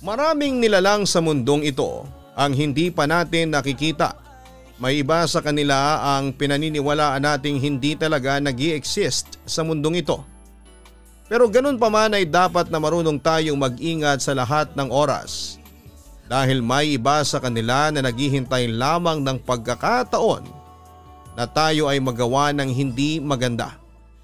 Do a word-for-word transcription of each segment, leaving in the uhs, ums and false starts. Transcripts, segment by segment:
Maraming nilalang sa mundong ito ang hindi pa natin nakikita. May iba sa kanila ang pinaniniwalaan nating hindi talaga nag-i-exist sa mundong ito. Pero ganun pa man ay dapat na marunong tayong mag-ingat sa lahat ng oras. Dahil may iba sa kanila na naghihintay lamang ng pagkakataon na tayo ay magawa ng hindi maganda.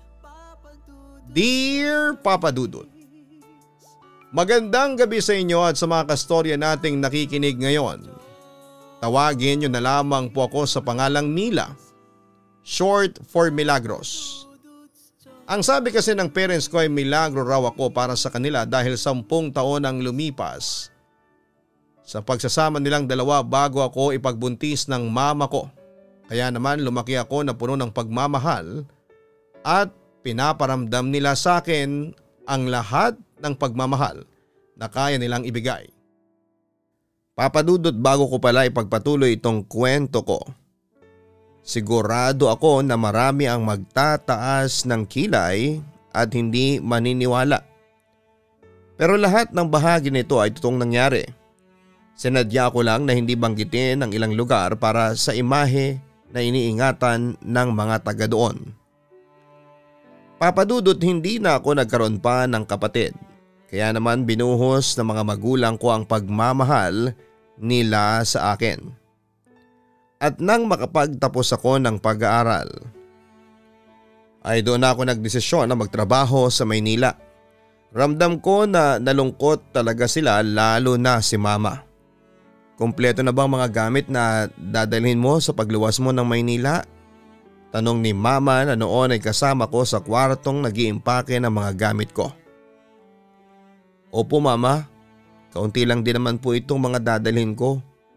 Dear Papa Dudut, magandang gabi sa inyo at sa mga kastorya nating nakikinig ngayon. Tawagin nyo na lamang po ako sa pangalang Mila, short for Milagros. Ang sabi kasi ng parents ko ay milagro raw ako para sa kanila dahil sampung taon ang lumipas sa pagsasama nilang dalawa bago ako ipagbuntis ng mama ko. Kaya naman lumaki ako na puno ng pagmamahal at pinaparamdam nila sa akin ang lahat ng pagmamahal na kaya nilang ibigay. Papadudot, bago ko pala ipagpatuloy itong kwento ko, sigurado ako na marami ang magtataas ng kilay at hindi maniniwala. Pero lahat ng bahagi nito ay totoong nangyari. Sinadya ko lang na hindi banggitin ang ilang lugar para sa imahe na iniingatan ng mga taga doon. Papadudot, hindi na ako nagkaroon pa ng kapatid. Kaya naman binuhos ng mga magulang ko ang pagmamahal nila sa akin. At nang makapagtapos ako ng pag-aaral, ay doon ako nagdesisyon na magtrabaho sa Maynila. Ramdam ko na nalungkot talaga sila, lalo na si mama. Kumpleto na bang mga gamit na dadalhin mo sa pagluwas mo ng Maynila? Tanong ni mama na noon ay kasama ko sa kwartong nag-iimpake ng mga gamit ko. Opo mama, kaunti lang din naman po itong mga dadalhin ko.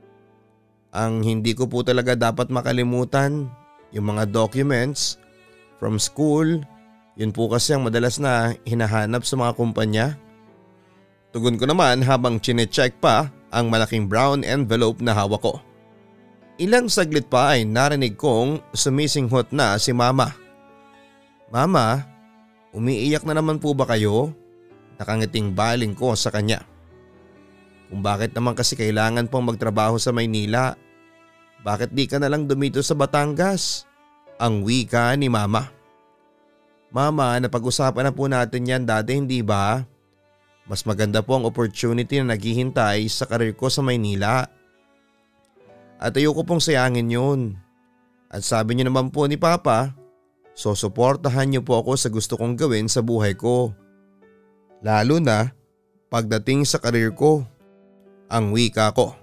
Ang hindi ko po talaga dapat makalimutan, yung mga documents from school, yun po kasi ang madalas na hinahanap sa mga kumpanya. Tugon ko naman habang chinecheck pa ang malaking brown envelope na hawak ko. Ilang saglit pa ay narinig kong sumisinghot na si mama. Mama, umiiyak na naman po ba kayo? Nakangiting baling ko sa kanya. Kung bakit naman kasi kailangan pong magtrabaho sa Maynila, bakit di ka na lang dumito sa Batangas? Ang wika ni mama. Mama, napag-usapan na po natin yan dati, hindi ba? Mas maganda po ang opportunity na naghihintay sa karir ko sa Maynila. At ayoko pong sayangin yun. At sabi niyo naman po ni Papa, so suportahan niyo po ako sa gusto kong gawin sa buhay ko. Lalo na pagdating sa karir ko. Ang wika ko.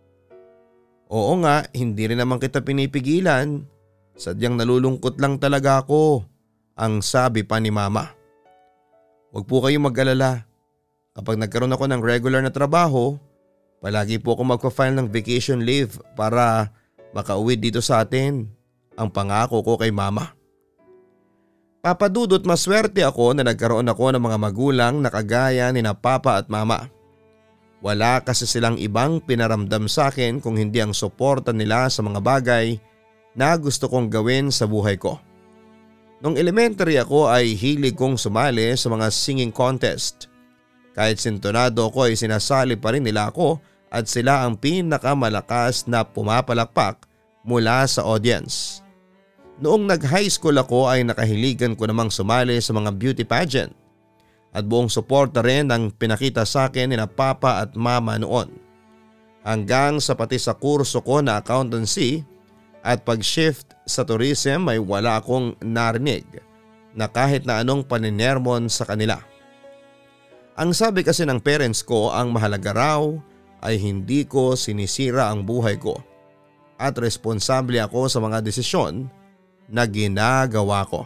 Oo nga, hindi rin naman kita pinipigilan. Sadyang nalulungkot lang talaga ako. Ang sabi pa ni mama. Huwag po kayong mag-alala. Kapag nagkaroon ako ng regular na trabaho, palagi po ako magpa-file ng vacation leave para makauwi dito sa atin. Ang pangako ko kay mama. Papadudot, maswerte ako na nagkaroon ako ng mga magulang na kagaya ni na papa at mama. Wala kasi silang ibang pinaramdam sa akin kung hindi ang suporta nila sa mga bagay na gusto kong gawin sa buhay ko. Nung elementary ako ay hilig kong sumali sa mga singing contest. Kahit sintonado ako ay sinasali pa rin nila ako at sila ang pinakamalakas na pumapalakpak mula sa audience. Noong nag-high school ako ay nakahiligan ko namang sumali sa mga beauty pageant at buong suporta rin ang pinakita sa akin ni na papa at mama noon. Hanggang sa pati sa kurso ko na accountancy at pag-shift sa tourism ay wala akong narinig na kahit na anong paninermon sa kanila. Ang sabi kasi ng parents ko, ang mahalaga raw ay hindi ko sinisira ang buhay ko at responsable ako sa mga desisyon na ginagawa ko.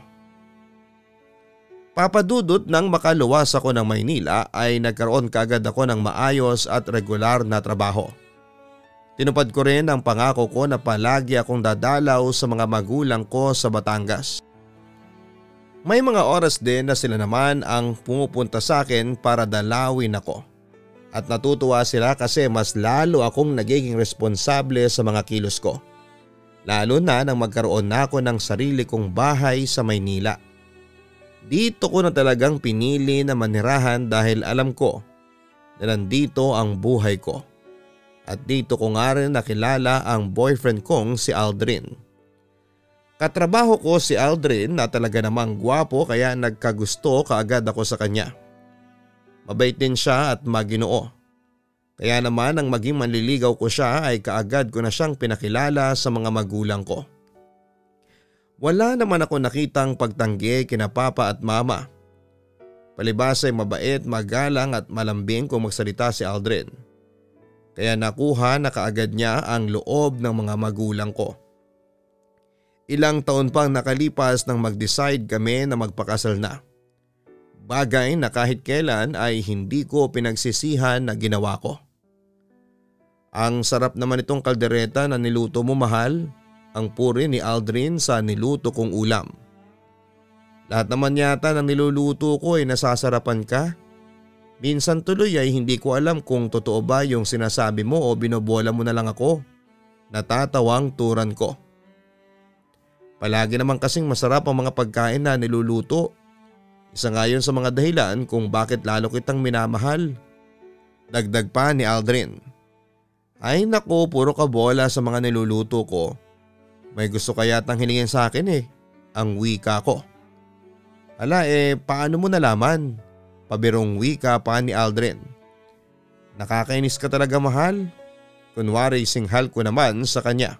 Papadudot, nang makaluwas ako ng Maynila ay nagkaroon kaagad ako ng maayos at regular na trabaho. Tinupad ko rin ang pangako ko na palagi akong dadalaw sa mga magulang ko sa Batangas. May mga oras din na sila naman ang pumupunta sa akin para dalawin ako. At natutuwa sila kasi mas lalo akong nagiging responsable sa mga kilos ko. Lalo na nang magkaroon na ako ng sarili kong bahay sa Maynila. Dito ko na talagang pinili na manirahan dahil alam ko na nandito ang buhay ko. At dito ko nga rin nakilala ang boyfriend kong si Aldrin. Katrabaho ko si Aldrin na talaga namang gwapo kaya nagkagusto kaagad ako sa kanya. Mabait din siya at maginoo. Kaya naman ang maging manliligaw ko siya ay kaagad ko na siyang pinakilala sa mga magulang ko. Wala naman ako nakitang pagtanggi kina papa at mama. Palibhas ay mabait, magalang at malambing kung magsalita si Aldrin. Kaya nakuha na kaagad niya ang loob ng mga magulang ko. Ilang taon pang nakalipas nang mag-decide kami na magpakasal na. Bagay na kahit kailan ay hindi ko pinagsisihan na ginawa ko. Ang sarap naman itong kaldereta na niluto mo, mahal. Ang puri ni Aldrin sa niluto kong ulam. Lahat naman yata ng niluluto ko ay nasasarapan ka. Minsan tuloy ay hindi ko alam kung totoo ba yung sinasabi mo o binobola mo na lang ako. Natatawang turan ko. Palagi naman kasing masarap ang mga pagkain na niluluto. Isa nga yun sa mga dahilan kung bakit lalo kitang minamahal. Dagdag pa ni Aldrin. Ay naku, puro ka bola sa mga niluluto ko. May gusto kaya tang hilingin sa akin eh. Ang wika ko. Ala eh, paano mo nalaman? Pabirong wika pa ni Aldrin. Nakakainis ka talaga, mahal. Kunwari singhal ko naman sa kanya.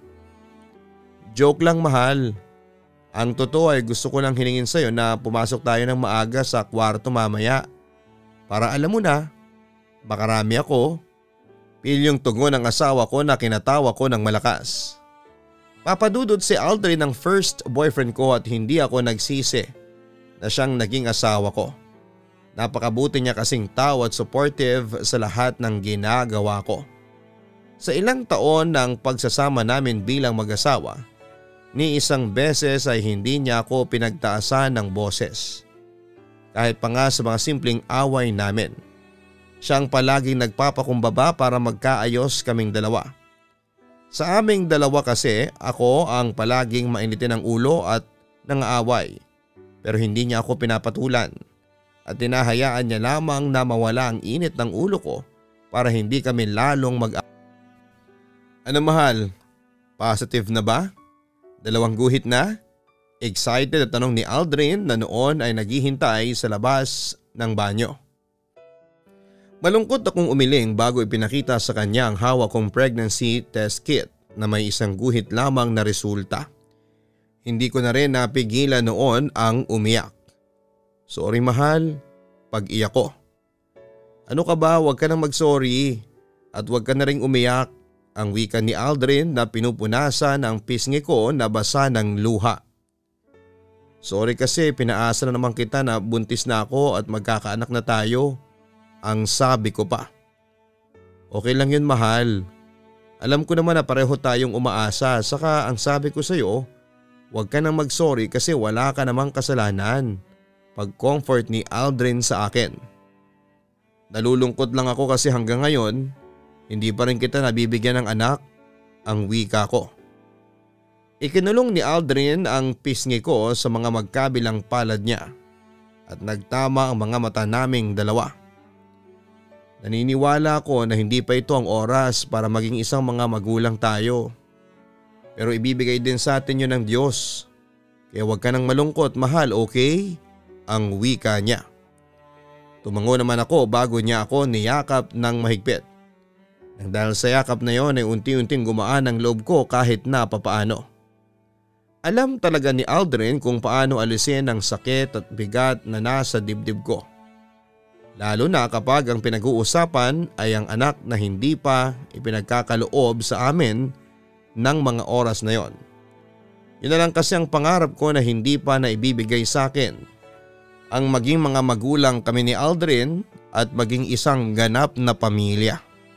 Joke lang, mahal. Ang totoo ay gusto ko lang hilingin sa'yo na pumasok tayo ng maaga sa kwarto mamaya. Para alam mo na, makarami ako. Pilyong tugon ng asawa ko na kinatawa ko ng malakas. Papadudod si Aldrin ng first boyfriend ko at hindi ako nagsisi na siyang naging asawa ko. Napakabuti niya kasing tao at supportive sa lahat ng ginagawa ko. Sa ilang taon ng pagsasama namin bilang mag-asawa, ni isang beses ay hindi niya ako pinagtaasan ng boses. Kahit pa nga sa mga simpleng away namin. Siyang palaging nagpapakumbaba para magkaayos kaming dalawa. Sa aming dalawa kasi, ako ang palaging mainitin ng ulo at nangaaway. Pero hindi niya ako pinapatulan at tinahayaan niya lamang na mawala ang init ng ulo ko para hindi kami lalong mag- Ano, mahal? Positive na ba? Dalawang guhit na? Excited at tanong ni Aldrin na noon ay naghihintay sa labas ng banyo. Malungkot akong umiling bago ipinakita sa kanya ang hawak kong pregnancy test kit na may isang guhit lamang na resulta. Hindi ko na rin napigilan noon ang umiyak. Sorry, mahal, pag-iyak ko. Ano ka ba, huwag ka nang mag-sorry at huwag ka na ring umiyak. Ang wika ni Aldrin na pinupunasan ang pisngi ko na basa ng luha. Sorry kasi pinaasa na naman kita na buntis na ako at magkakaanak na tayo. Ang sabi ko pa. Okay lang yun, mahal. Alam ko naman na pareho tayong umaasa, saka ang sabi ko sa'yo, huwag ka nang mag-sorry kasi wala ka namang kasalanan. Pag-comfort ni Aldrin sa akin. Nalulungkot lang ako kasi hanggang ngayon, hindi pa rin kita nabibigyan ng anak, ang wika ko. Ikinulong ni Aldrin ang pisngi ko sa mga magkabilang palad niya at nagtama ang mga mata naming dalawa. Naniniwala ako na hindi pa ito ang oras para maging isang mga magulang tayo. Pero ibibigay din sa atin yun ng Diyos. Kaya huwag ka nang malungkot, mahal, okay? Ang wika niya. Tumango naman ako bago niya ako niyakap ng mahigpit. Nang dahil sa yakap na yon ay unti-unting gumaan ang loob ko kahit na papaano. Alam talaga ni Aldrin kung paano alisin ang sakit at bigat na nasa dibdib ko. Lalo na kapag ang pinag-uusapan ay ang anak na hindi pa ipinagkakaloob sa amin ng mga oras na yon. Yun na lang kasi ang pangarap ko na hindi pa naibibigay sa akin. Ang maging mga magulang kami ni Aldrin at maging isang ganap na pamilya.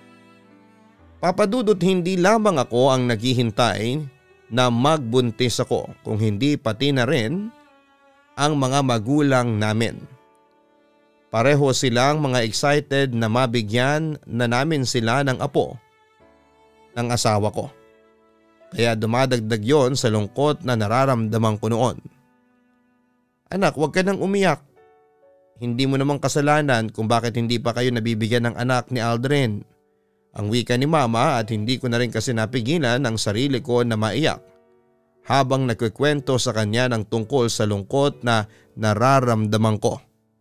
Papadudot hindi lamang ako ang naghihintay na magbuntis ako kung hindi pati na rin ang mga magulang namin. Pareho silang mga excited na mabigyan na namin sila ng apo ng asawa ko. Kaya dumadagdag yon sa lungkot na nararamdaman ko noon. Anak, huwag ka nang umiyak. hindi mo namang kasalanan kung bakit hindi pa kayo nabibigyan ng anak ni Aldrin. Ang wika ni mama at hindi ko na rin kasi napigilan ang sarili ko na maiyak habang nagkikwento sa kanya ng tungkol sa lungkot na nararamdaman ko.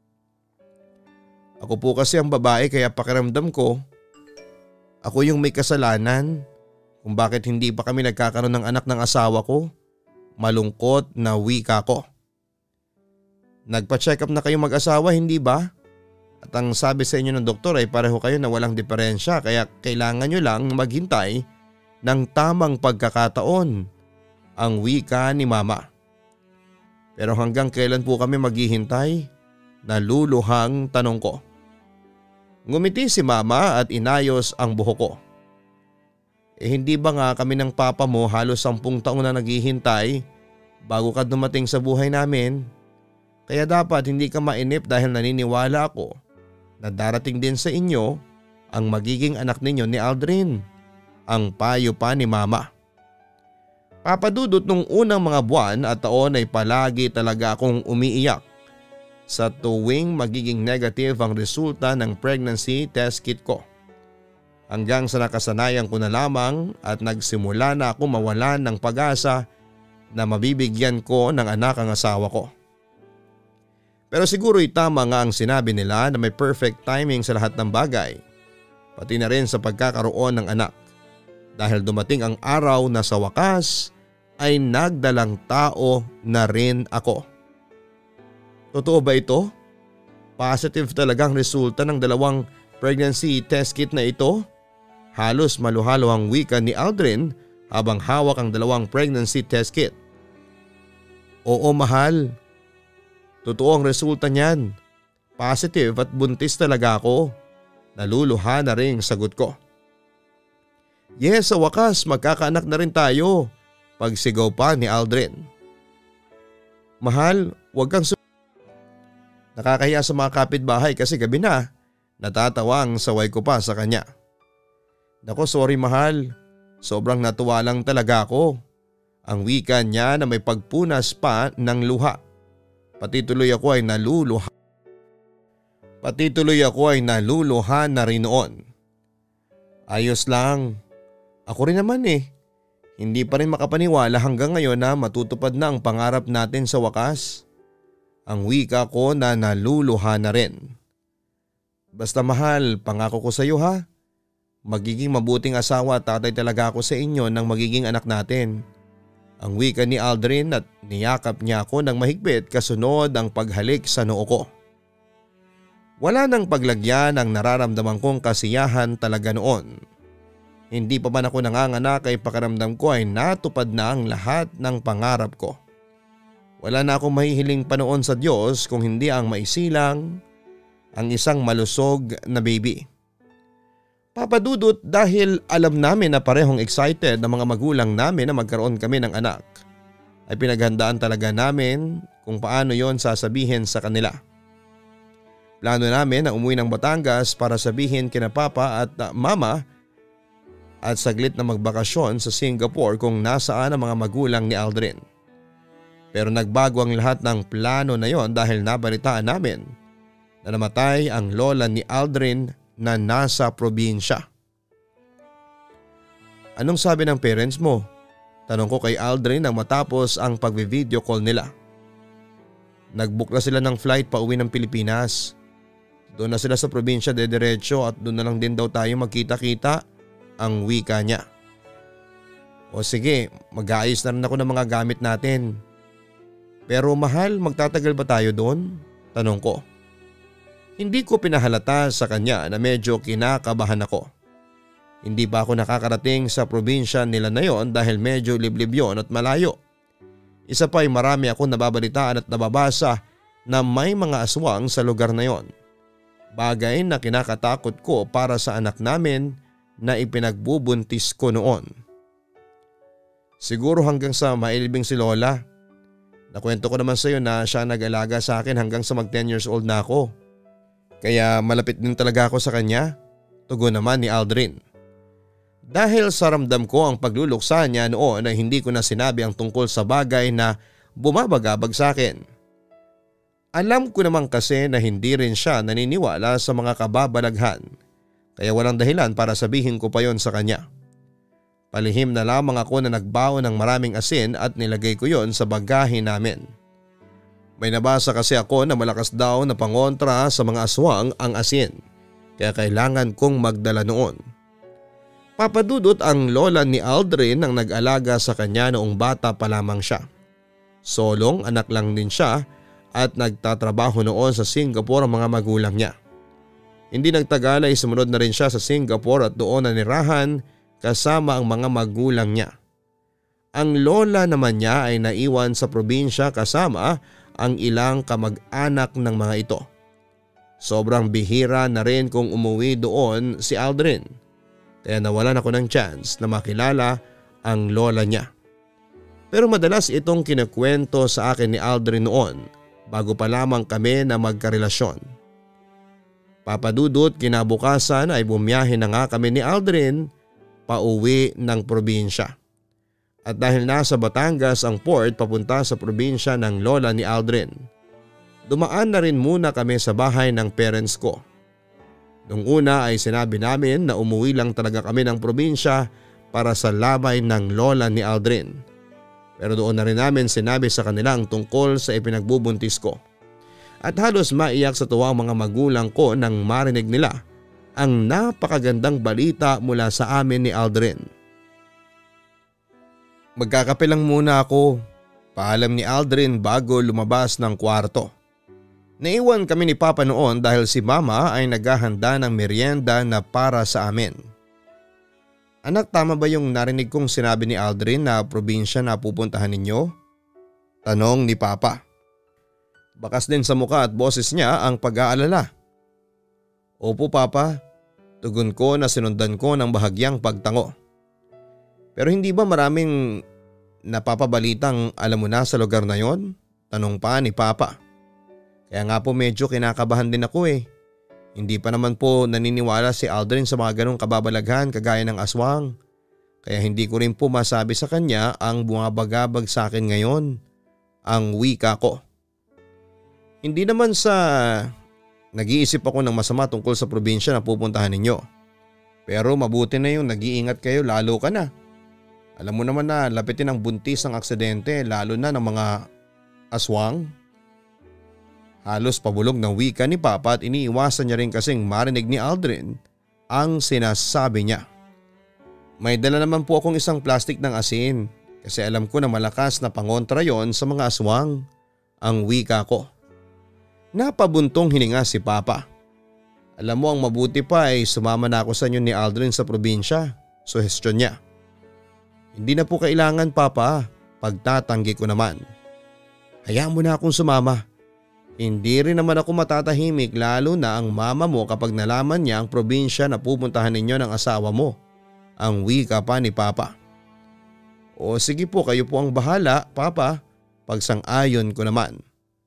Ako po kasi ang babae kaya pakiramdam ko ako yung may kasalanan kung bakit hindi pa kami nagkakaroon ng anak ng asawa ko. Malungkot na wika ko. Nagpa-check up na kayo mag-asawa, hindi ba? At ang sabi sa inyo ng doktor ay pareho kayo na walang diferensya kaya kailangan nyo lang maghintay ng tamang pagkakataon. Ang wika ni mama. Pero hanggang kailan po kami maghihintay? Naluluhang tanong ko. Ngumiti si mama at inayos ang buhok ko. Eh hindi ba nga kami ng papa mo halos sampung taon na naghihintay bago ka dumating sa buhay namin? Kaya dapat hindi ka mainip dahil naniniwala ako na darating din sa inyo ang magiging anak ninyo ni Aldrin. Ang payo pa ni mama. Papadudot nung unang mga buwan at taon ay palagi talaga akong umiiyak sa tuwing magiging negative ang resulta ng pregnancy test kit ko. Hanggang sa nakasanayan ko na lamang at nagsimula na ako mawalan ng pag-asa na mabibigyan ko ng anak ang asawa ko. Pero siguro'y tama nga ang sinabi nila na may perfect timing sa lahat ng bagay, pati na rin sa pagkakaroon ng anak. Dahil dumating ang araw na sa wakas ay nagdalang tao na rin ako. Totoo ba ito? Positive talagang resulta ng dalawang pregnancy test kit na ito? Halos maluhalo ang wika ni Aldrin habang hawak ang dalawang pregnancy test kit. Oo mahal. Totoo ang resulta niyan. Positive at buntis talaga ako. Naluluha na rin sagot ko. Yes, sa wakas magkakaanak na rin tayo. Pagsigaw pa ni Aldrin. Mahal, huwag kang su- Nakakahiya sa mga kapitbahay kasi gabi na. Natatawa ang saway ko pa sa kanya. Nako sorry mahal. Sobrang natuwa lang talaga ako. Ang wika niya na may pagpunas pa ng luha. Pati tuloy ako ay naluluha. Pati tuloy ako ay naluluha na rin noon. Ayos lang. Ako rin naman eh. Hindi pa rin makapaniwala hanggang ngayon na matutupad na ang pangarap natin sa wakas. Ang wika ko na naluluha na rin. Basta mahal, pangako ko sa iyo ha. Magiging mabuting asawa at tatay talaga ako sa inyo nang magiging anak natin. Ang wika ni Aldrin at niyakap niya ako ng mahigpit kasunod ang paghalik sa noo ko. Wala nang paglagyan ang nararamdaman kong kasiyahan talaga noon. Hindi pa man ako nanganganak ay pakiramdam ko ay natupad na ang lahat ng pangarap ko. Wala na akong mahihiling pa noon sa Diyos kung hindi ang maisilang ang isang malusog na baby. Papadudot dahil alam namin na parehong excited ng mga magulang namin na magkaroon kami ng anak, ay pinaghandaan talaga namin kung paano yon sasabihin sa kanila. Plano namin na umuwi ng Batangas para sabihin kina papa at mama at saglit na magbakasyon sa Singapore kung nasaan ang mga magulang ni Aldrin. Pero nagbago ang lahat ng plano na yon dahil nabalitaan namin na namatay ang lola ni Aldrin na nasa probinsya. Anong sabi ng parents mo? Tanong ko kay Aldrin nang matapos ang pagvi-video call nila. Nagbook na sila ng flight pa uwi ng Pilipinas. Doon na sila sa probinsya dediretso at doon na lang din daw tayo magkita-kita, ang wika niya. O sige, mag-aayos na rin ako ng mga gamit natin. Pero mahal, magtatagal ba tayo doon? Tanong ko. Hindi ko pinahalata sa kanya na medyo kinakabahan ako. Hindi pa ako nakakarating sa probinsya nila na yon dahil medyo liblib yon at malayo. Isa pa ay marami akong nababalitaan at nababasa na may mga aswang sa lugar na yon. Bagay na kinakatakot ko para sa anak namin na ipinagbubuntis ko noon. Siguro hanggang sa mailibing si Lola. Nakwento ko naman sa iyo na siya nag-alaga sa akin hanggang sa mag ten years old na ako. Kaya malapit din talaga ako sa kanya, tugon naman ni Aldrin. Dahil sa ramdam ko ang pagluluksa niya noon ay hindi ko na sinabi ang tungkol sa bagay na bumabagabag sa akin. Alam ko naman kasi na hindi rin siya naniniwala sa mga kababalaghan, kaya walang dahilan para sabihin ko pa yon sa kanya. Palihim na lamang ako na nagbaon ng maraming asin at nilagay ko yon sa bagahe namin. May nabasa kasi ako na malakas daw na pangontra sa mga aswang ang asin, kaya kailangan kong magdala noon. Papadudot, ang lola ni Aldrin ang nag-alaga sa kanya noong bata pa lamang siya. Solong anak lang din siya at nagtatrabaho noon sa Singapore ang mga magulang niya. Hindi nagtagal ay sumunod na rin siya sa Singapore at doon nanirahan kasama ang mga magulang niya. Ang lola naman niya ay naiwan sa probinsya kasama ang ilang kamag-anak ng mga ito. Sobrang bihira na rin kung umuwi doon si Aldrin, kaya nawalan ako ng chance na makilala ang lola niya. Pero madalas itong kinukwento sa akin ni Aldrin noon bago pa lamang kami na magkarelasyon. Papadudot, kinabukasan ay bumiyahe na nga kami ni Aldrin pauwi ng probinsya. At dahil nasa Batangas ang port papunta sa probinsya ng lola ni Aldrin, dumaan na rin muna kami sa bahay ng parents ko. Nung una ay sinabi namin na umuwi lang talaga kami ng probinsya para sa labay ng lola ni Aldrin. Pero doon na rin namin sinabi sa kanila ang tungkol sa ipinagbubuntis ko. At halos maiyak sa tuwa ang mga magulang ko nang marinig nila ang napakagandang balita mula sa amin ni Aldrin. Magkakape lang muna ako, paalam ni Aldrin bago lumabas ng kwarto. Naiwan kami ni Papa noon dahil si Mama ay naghahanda ng merienda na para sa amin. Anak, tama ba yung narinig kong sinabi ni Aldrin na probinsya na pupuntahan ninyo? Tanong ni Papa. Bakas din sa mukha at boses niya ang pag-aalala. Opo Papa, tugon ko na sinundan ko ng bahagyang pagtango. Pero hindi ba maraming napapabalitang alam mo na sa lugar na yon? Tanong pa ni Papa. Kaya nga po medyo kinakabahan din ako eh. Hindi pa naman po naniniwala si Aldrin sa mga ganong kababalaghan kagaya ng aswang. Kaya hindi ko rin po masabi sa kanya ang bumabagabag sa akin ngayon, ang wika ko. Hindi naman sa nag-iisip ako ng masama tungkol sa probinsya na pupuntahan ninyo. Pero mabuti na yung nag-iingat kayo, lalo ka na. Alam mo naman na lapitin ang buntis ng aksidente, lalo na ng mga aswang. Halos pabulog ng wika ni Papa at iniiwasan niya rin kasing marinig ni Aldrin ang sinasabi niya. May dala naman po akong isang plastic ng asin kasi alam ko na malakas na pangontra yon sa mga aswang, ang wika ko. Napabuntong hininga si Papa. Alam mo, ang mabuti pa ay sumama na ako sa inyo ni Aldrin sa probinsya, suhestyon niya. Hindi na po kailangan Papa, pagtatanggi ko naman. Hayaan mo na akong sumama. Hindi rin naman ako matatahimik lalo na ang mama mo kapag nalaman niya ang probinsya na pupuntahan ninyo ng asawa mo, ang wika pa ni Papa. O sige po, kayo po ang bahala Papa, pagsang-ayon ko naman.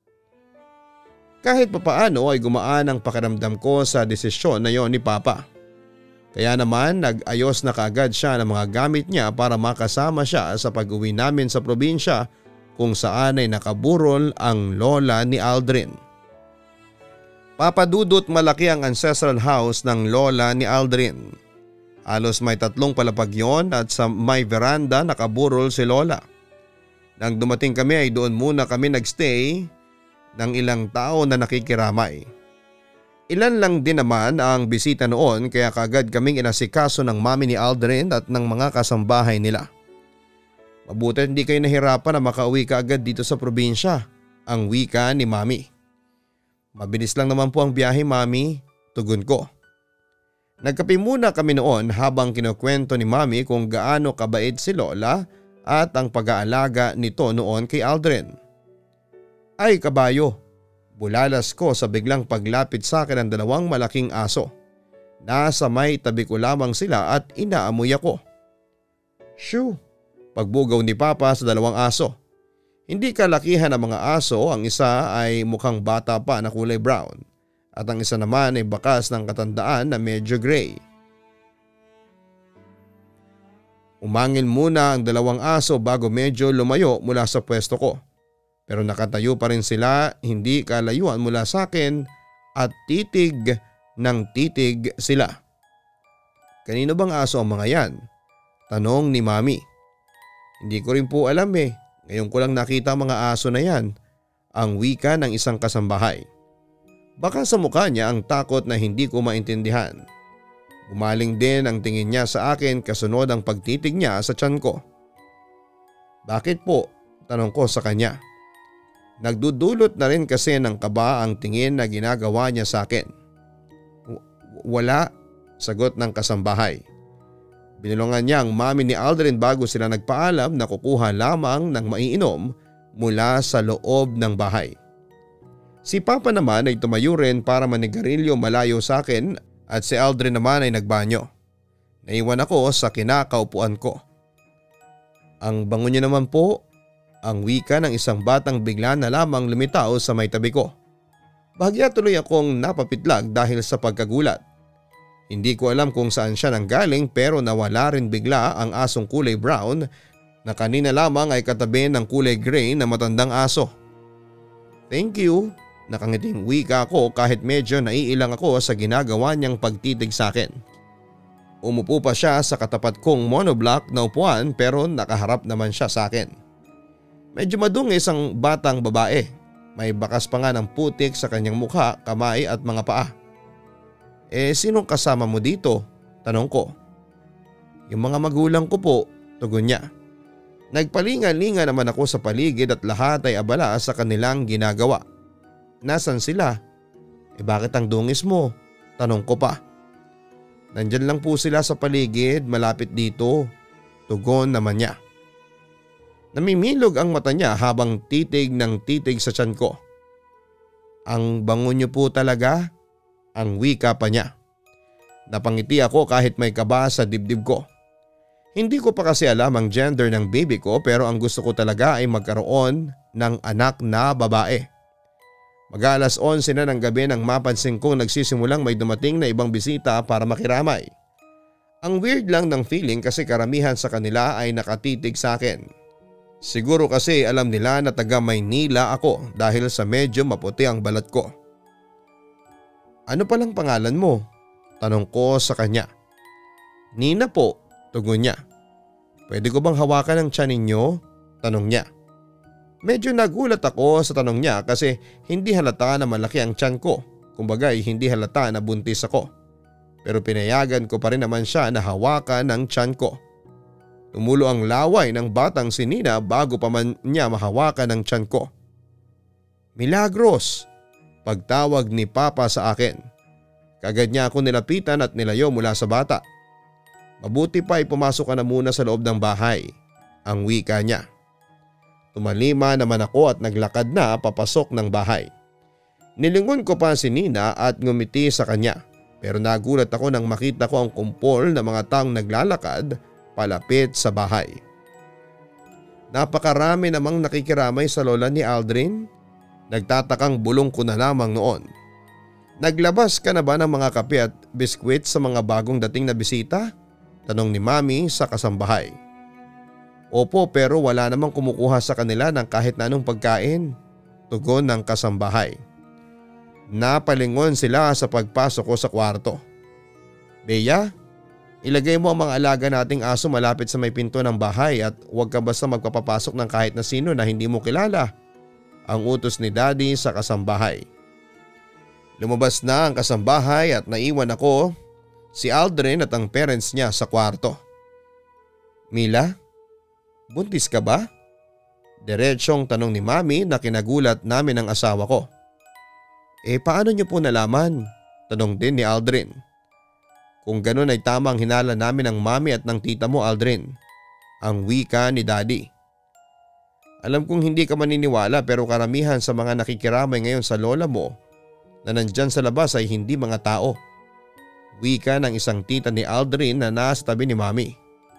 Kahit papaano ay gumaan ang pakiramdam ko sa desisyon na yon ni Papa. Kaya naman nag-ayos na kaagad siya ng mga gamit niya para makasama siya sa pag-uwi namin sa probinsya kung saan ay nakaburol ang lola ni Aldrin. Papadudot, malaki ang ancestral house ng lola ni Aldrin. Halos may tatlong palapag yon at sa may veranda nakaburol si lola. Nang dumating kami ay doon muna kami nagstay ng ilang tao na nakikiramay. Ilan lang din naman ang bisita noon kaya kagad kaming inasikaso ng mami ni Aldrin at ng mga kasambahay nila. Mabuti hindi kayo nahirapan na makauwi ka agad dito sa probinsya, ang wika ni Mami. Mabilis lang naman po ang biyahe Mami, tugon ko. Nagkape muna kami noon habang kinukwento ni Mami kung gaano kabait si Lola at ang pag-aalaga nito noon kay Aldrin. Ay kabayo, bulalas ko sa biglang paglapit sa akin ng dalawang malaking aso. Nasa may tabi ko lamang sila at inaamoy ako. Shoo! Pagbugaw ni Papa sa dalawang aso. Hindi kalakihan ang mga aso, ang isa ay mukhang bata pa na kulay brown at ang isa naman ay bakas ng katandaan na medyo gray. Umangil muna ang dalawang aso bago medyo lumayo mula sa pwesto ko. Pero nakatayo pa rin sila, hindi kalayuan mula sa akin at titig ng titig sila. Kanino bang aso ang mga yan? Tanong ni Mami. Hindi ko rin po alam eh. Ngayon ko lang nakita ang mga aso na yan. Ang wika ng isang kasambahay. Baka sa mukha niya ang takot na hindi ko maintindihan. Bumaling din ang tingin niya sa akin kasunod ang pagtitig niya sa tiyan ko. Bakit po? Tanong ko sa kanya. Nagdudulot na rin kasi ng kaba ang tingin na ginagawa niya sa akin. Wala, sagot ng kasambahay. Binulungan niya ang mami ni Aldrin bago sila nagpaalam na kukuha lamang ng maiinom mula sa loob ng bahay. Si Papa naman ay tumayo rin para manigarilyo malayo sa akin at si Aldrin naman ay nagbanyo. Naiwan ako sa kinakaupuan ko. Ang bango niyo naman po, ang wika ng isang batang bigla na lamang lumitaw sa may tabi ko. Bahagya tuloy akong napapitlag dahil sa pagkagulat. Hindi ko alam kung saan siya nanggaling pero nawala rin bigla ang asong kulay brown na kanina lamang ay katabi ng kulay gray na matandang aso. Thank you. Nakangiting wika ako kahit medyo naiilang ako sa ginagawa niyang pagtitig sa akin. Umupo pa siya sa katapat kong monoblock na upuan pero nakaharap naman siya sa akin. Medyo madungis ang batang babae. May bakas pa nga ng putik sa kanyang mukha, kamay at mga paa. Eh sinong kasama mo dito? Tanong ko. Yung mga magulang ko po, tugon niya. Nagpalinga-linga naman ako sa paligid at lahat ay abala sa kanilang ginagawa. Nasaan sila? Eh bakit ang dungis mo? Tanong ko pa. Nandyan lang po sila sa paligid, malapit dito. Tugon naman niya. Namimilog ang mata niya habang titig ng titig sa tiyan ko. Ang bango niyo po talaga? Ang wika pa niya. Napangiti ako kahit may kaba sa dibdib ko. Hindi ko pa kasi alam ang gender ng baby ko pero ang gusto ko talaga ay magkaroon ng anak na babae. Mag-alas onse na ng gabi nang mapansin kong nagsisimulang may dumating na ibang bisita para makiramay. Ang weird lang ng feeling kasi karamihan sa kanila ay nakatitig sa akin. Siguro kasi alam nila na taga Maynila ako dahil sa medyo maputi ang balat ko. Ano palang pangalan mo? Tanong ko sa kanya. Nina po, tugon niya. Pwede ko bang hawakan ang tiyan ninyo? Tanong niya. Medyo nagulat ako sa tanong niya kasi hindi halata na malaki ang tiyan ko. Kumbaga hindi halata na buntis ako. Pero pinayagan ko pa rin naman siya na hawakan ang tiyan ko. Tumulo ang laway ng batang si Nina bago pa man niya mahawakan ang tiyan ko. Milagros! Pagtawag ni Papa sa akin. Kagad niya ako nilapitan at nilayo mula sa bata. Mabuti pa ay pumasok ka na muna sa loob ng bahay. Ang wika niya. Tumalima naman ako at naglakad na papasok ng bahay. Nilingon ko pa si Nina at ngumiti sa kanya. Pero nagulat ako nang makita ko ang kumpol ng mga taong naglalakad palapit sa bahay. Napakarami namang nakikiramay sa lola ni Aldrin. Nagtatakang bulong ko na lamang noon. Naglabas ka na ba ng mga kape at biskwit sa mga bagong dating na bisita? Tanong ni Mami sa kasambahay. Opo pero wala namang kumukuha sa kanila ng kahit na anong pagkain. Tugon ng kasambahay. Napalingon sila sa pagpasok ko sa kwarto. Bea, ilagay mo ang mga alaga nating aso malapit sa may pinto ng bahay at huwag ka basta magpapapasok ng kahit na sino na hindi mo kilala. Ang utos ni Daddy sa kasambahay. Lumabas na ang kasambahay at naiwan ako, si Aldrin at ang parents niya sa kwarto. Mila, buntis ka ba? Diretsyong tanong ni Mami na kinagulat namin ang asawa ko. Eh paano niyo po nalaman? Tanong din ni Aldrin. Kung ganun ay tamang hinala namin ng Mami at ng tita mo Aldrin. Ang wika ni Daddy. Alam kong hindi ka maniniwala pero karamihan sa mga nakikiramay ngayon sa lola mo na nandyan sa labas ay hindi mga tao. Wika ng isang tita ni Aldrin na nasa tabi ni Mami.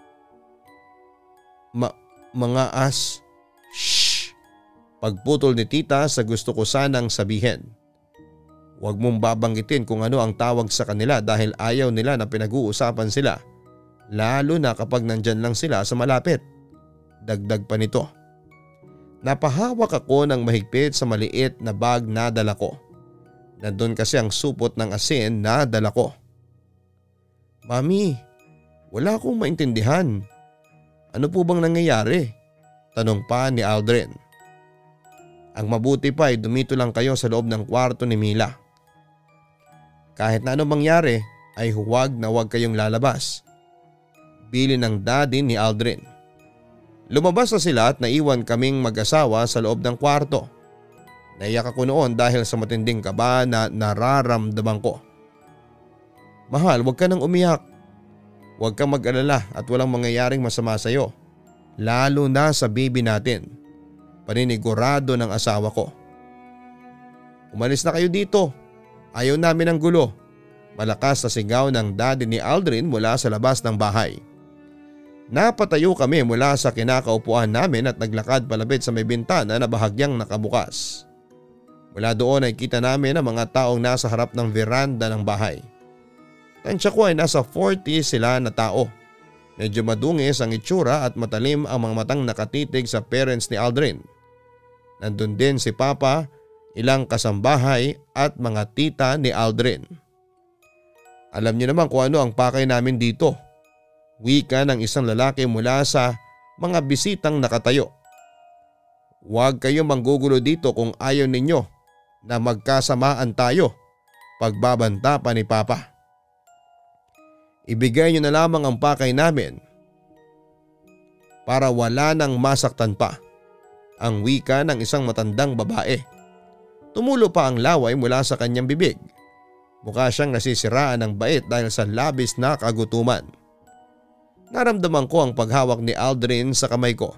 Ma mga as. Shhh. Pagputol ni tita sa gusto ko sanang sabihin. Huwag mong babanggitin kung ano ang tawag sa kanila dahil ayaw nila na pinag-uusapan sila. Lalo na kapag nandyan lang sila sa malapit. Dagdag pa nito. Napahawak ako ng mahigpit sa maliit na bag na dala ko. Nandun kasi ang supot ng asin na dala ko. Mami, wala akong maintindihan. Ano po bang nangyayari? Tanong pa ni Aldrin. Ang mabuti pa ay dumito lang kayo sa loob ng kwarto ni Mila. Kahit na anong mangyari ay huwag na huwag kayong lalabas. Bilin ng daddy ni Aldrin. Lumabas na sila at naiwan kaming mag-asawa sa loob ng kwarto. Naiyak ako noon dahil sa matinding kaba na nararamdaman ko. Mahal, huwag ka nang umiyak. Huwag kang mag-alala at walang mangyayaring masama sa iyo. Lalo na sa baby natin. Paninigurado ng asawa ko. Umalis na kayo dito. Ayaw namin ng gulo. Malakas na sigaw ng daddy ni Aldrin mula sa labas ng bahay. Napatayo kami mula sa kinakaupuan namin at naglakad palapit sa may bintana na bahagyang nakabukas. Mula doon ay kita namin ang mga taong nasa harap ng veranda ng bahay. Tansya ko ay nasa forty sila na tao. Medyo madungis ang itsura at matalim ang mga matang nakatitig sa parents ni Aldrin. Nandun din si Papa, ilang kasambahay at mga tita ni Aldrin. Alam niyo naman kung ano ang pakay namin dito. Wika ng isang lalaki mula sa mga bisitang nakatayo. Huwag kayong manggugulo dito kung ayaw ninyo na magkasamaan tayo, pagbabanta pa ni Papa. Ibigay niyo na lamang ang pakay namin para wala nang masaktan pa, ang wika ng isang matandang babae. Tumulo pa ang laway mula sa kanyang bibig. Mukha siyang nasisiraan ng bait dahil sa labis na kagutuman. Naramdaman ko ang paghawak ni Aldrin sa kamay ko.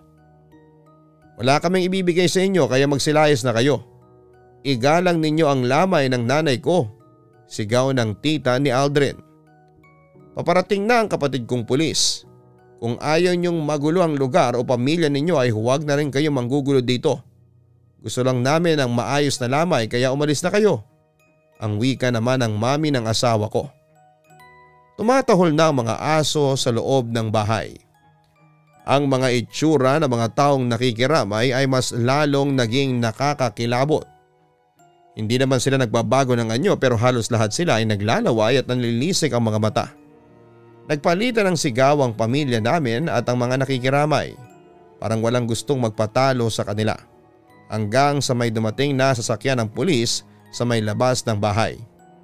Wala kaming ibibigay sa inyo kaya magsilayas na kayo. Igalang ninyo ang lamay ng nanay ko, sigaw ng tita ni Aldrin. Paparating na ang kapatid kong pulis. Kung ayaw niyong magulo ang lugar o pamilya ninyo ay huwag na rin kayo manggugulo dito. Gusto lang namin ang maayos na lamay kaya umalis na kayo. Ang wika naman ng mami ng asawa ko. Tumatahol na ang mga aso sa loob ng bahay. Ang mga itsura ng mga taong nakikiramay ay mas lalong naging nakakakilabot. Hindi naman sila nagbabago ng anyo pero halos lahat sila ay naglalaway at nanlilisik ang mga mata. Nagpalitan ng sigaw ang pamilya namin at ang mga nakikiramay. Parang walang gustong magpatalo sa kanila. Hanggang sa may dumating na sasakyan ng pulis sa may labas ng bahay.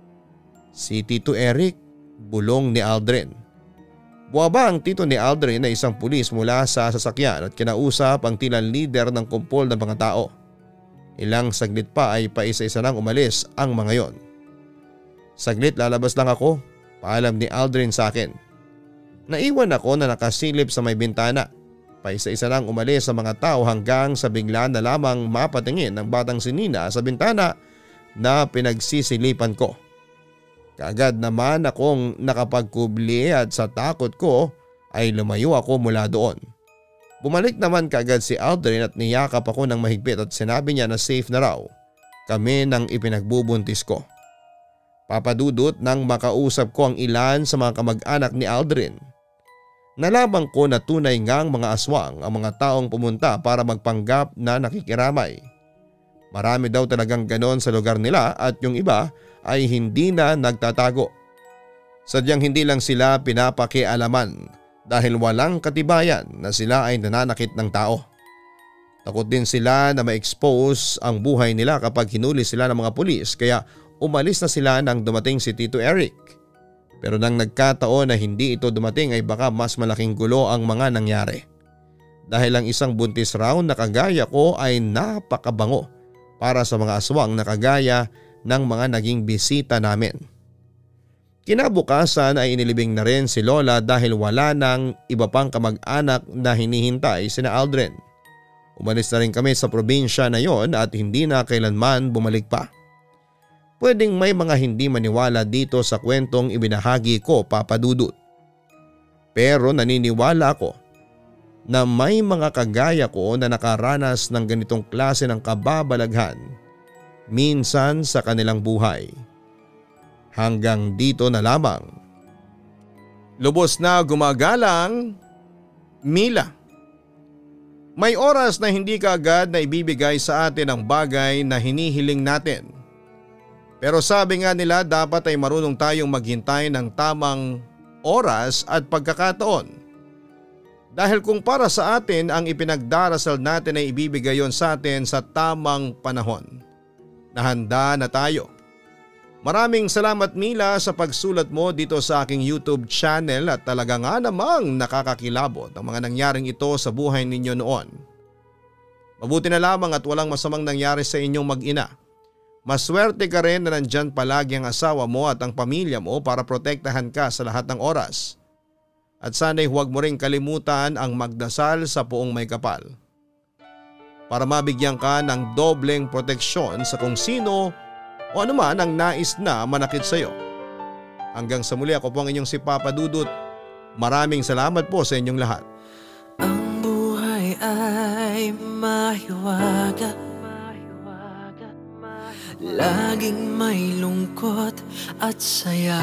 Si Tito Eric, bulong ni Aldrin. Buwaba ang tito ni Aldrin na isang pulis mula sa sasakyan at kinausap ang tila leader ng kumpol ng mga tao. Ilang saglit pa ay paisa-isa nang umalis ang mga yon. Saglit, lalabas lang ako, paalam ni Aldrin sa akin. Naiwan ako na nakasilip sa may bintana. Paisa-isa nang umalis sa mga tao hanggang sa bigla na lamang mapatingin ng batang si Nina sa bintana na pinagsisilipan ko. Kaagad naman akong nakapagkubli at sa takot ko ay lumayo ako mula doon. Bumalik naman kaagad si Aldrin at niyakap ako ng mahigpit at sinabi niya na safe na raw kami nang ipinagbubuntis ko. Papadudot nang makausap ko ang ilan sa mga kamag-anak ni Aldrin. Nalaman ko na tunay ngang mga aswang ang mga taong pumunta para magpanggap na nakikiramay. Marami daw talagang ganon sa lugar nila at yung iba ay hindi na nagtatago. Sadyang hindi lang sila pinapakialaman dahil walang katibayan na sila ay nananakit ng tao. Takot din sila na ma-expose ang buhay nila kapag hinuli sila ng mga pulis kaya umalis na sila nang dumating si Tito Eric. Pero nang nagkataon na hindi ito dumating ay baka mas malaking gulo ang mga nangyari. Dahil ang isang buntis round na kagaya ko ay napakabango para sa mga aswang na kagaya ng mga naging bisita namin. Kinabukasan ay inilibing na rin si Lola dahil wala nang iba pang kamag-anak na hinihintay sina Aldrin. Umalis na rin kami sa probinsya na yon at hindi na kailanman bumalik pa. Pwedeng may mga hindi maniwala dito sa kwentong ibinahagi ko, Papa Dudut. Pero naniniwala ako na may mga kagaya ko na nakaranas ng ganitong klase ng kababalaghan minsan sa kanilang buhay. Hanggang dito na lamang. Lubos na gumagalang, Mila. May oras na hindi kaagad na ibibigay sa atin ang bagay na hinihiling natin. Pero sabi nga nila dapat ay marunong tayong maghintay ng tamang oras at pagkakataon. Dahil kung para sa atin ang ipinagdarasal natin ay ibibigay yon sa atin sa tamang panahon. Nahanda na tayo. Maraming salamat Mila sa pagsulat mo dito sa aking YouTube channel at talaga nga namang nakakakilabot ang mga nangyaring ito sa buhay ninyo noon. Mabuti na lamang at walang masamang nangyari sa inyong mag-ina. Maswerte ka rin na nandyan palagi ang asawa mo at ang pamilya mo para protektahan ka sa lahat ng oras. At sana'y huwag mo rin kalimutan ang magdasal sa Poong May Kapal. Para mabigyan ka ng dobleng proteksyon sa kung sino o anuman ang nais na manakit sa iyo. Hanggang sa muli, ako po ang inyong si Papa Dudut. Maraming salamat po sa inyong lahat. Ang buhay ay mahiwaga, laging may lungkot at saya.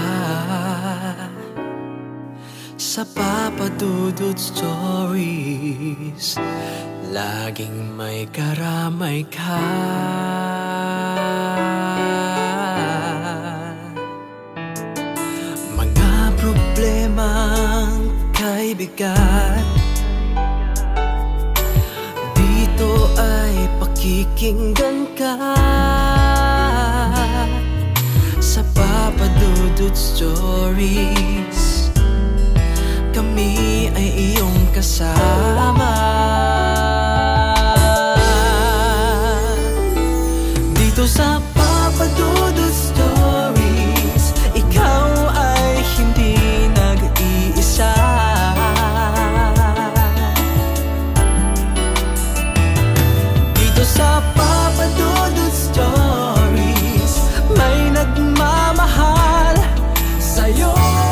Sa Papa Dudut Stories, laging may karamay ka. Problemang kay bigat, dito ay pakikinggan ka. Sa Papa Dudut Stories, kami ay iyong kasama. Dito sa Papa Dudut Stories, ikaw ay hindi nag-iisa. Dito sa Papa Dudut Stories, may nagmamahal sa'yo.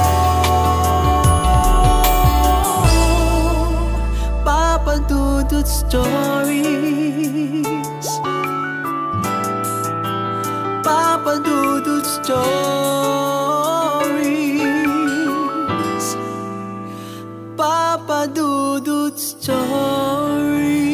Papa Dudut Stories, Papa Dudut Stories, Papa Dudut Stories.